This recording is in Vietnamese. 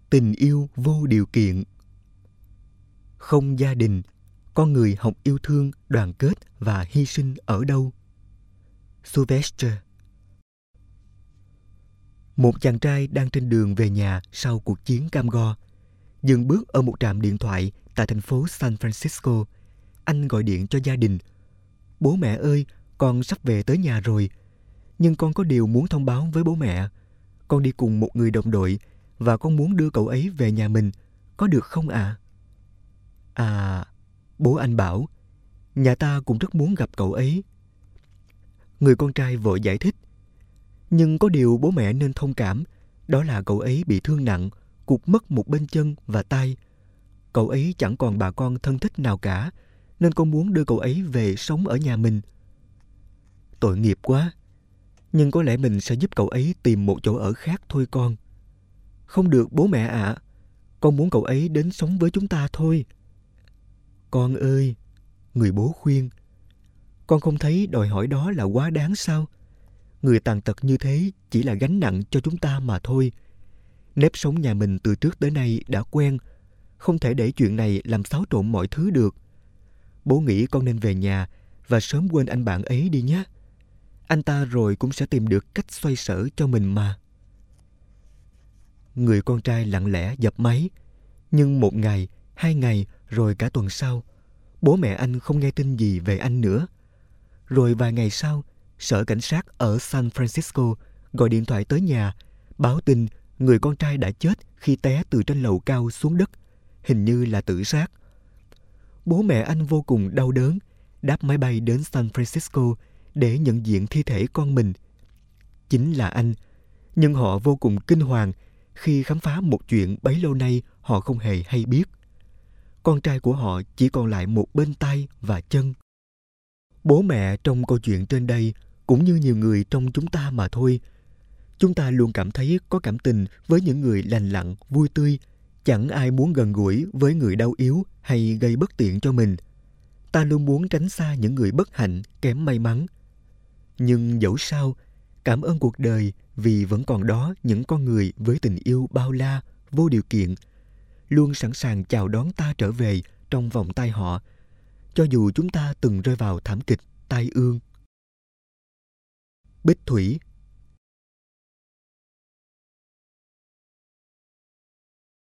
Tình yêu vô điều kiện. Không gia đình, con người học yêu thương, đoàn kết và hy sinh ở đâu? Sylvester. Một chàng trai đang trên đường về nhà sau cuộc chiến cam go. Dừng bước ở một trạm điện thoại tại thành phố San Francisco. Anh gọi điện cho gia đình. Bố mẹ ơi, con sắp về tới nhà rồi. Nhưng con có điều muốn thông báo với bố mẹ. Con đi cùng một người đồng đội và con muốn đưa cậu ấy về nhà mình. Có được không ạ? Bố anh bảo, nhà ta cũng rất muốn gặp cậu ấy. Người con trai vội giải thích. Nhưng có điều bố mẹ nên thông cảm, đó là cậu ấy bị thương nặng, cụt mất một bên chân và tay. Cậu ấy chẳng còn bà con thân thích nào cả, nên con muốn đưa cậu ấy về sống ở nhà mình. Tội nghiệp quá, nhưng có lẽ mình sẽ giúp cậu ấy tìm một chỗ ở khác thôi con. Không được bố mẹ ạ, con muốn cậu ấy đến sống với chúng ta thôi. Con ơi, người bố khuyên, con không thấy đòi hỏi đó là quá đáng sao? Người tàn tật như thế chỉ là gánh nặng cho chúng ta mà thôi. Nếp sống nhà mình từ trước tới nay đã quen, không thể để chuyện này làm xáo trộn mọi thứ được. Bố nghĩ con nên về nhà và sớm quên anh bạn ấy đi nhé. Anh ta rồi cũng sẽ tìm được cách xoay sở cho mình mà. Người con trai lặng lẽ dập máy. Nhưng một ngày, 2 ngày, rồi cả tuần sau, bố mẹ anh không nghe tin gì về anh nữa. Rồi vài ngày sau, sở cảnh sát ở San Francisco gọi điện thoại tới nhà, báo tin người con trai đã chết khi té từ trên lầu cao xuống đất, hình như là tự sát. Bố mẹ anh vô cùng đau đớn, đáp máy bay đến San Francisco để nhận diện thi thể con mình. Chính là anh, nhưng họ vô cùng kinh hoàng khi khám phá một chuyện bấy lâu nay họ không hề hay biết. Con trai của họ chỉ còn lại một bên tay và chân. Bố mẹ trong câu chuyện trên đây cũng như nhiều người trong chúng ta mà thôi. Chúng ta luôn cảm thấy có cảm tình với những người lành lặn, vui tươi. Chẳng ai muốn gần gũi với người đau yếu hay gây bất tiện cho mình. Ta luôn muốn tránh xa những người bất hạnh, kém may mắn. Nhưng dẫu sao, cảm ơn cuộc đời vì vẫn còn đó những con người với tình yêu bao la, vô điều kiện, luôn sẵn sàng chào đón ta trở về trong vòng tay họ, cho dù chúng ta từng rơi vào thảm kịch tai ương. Bích Thủy.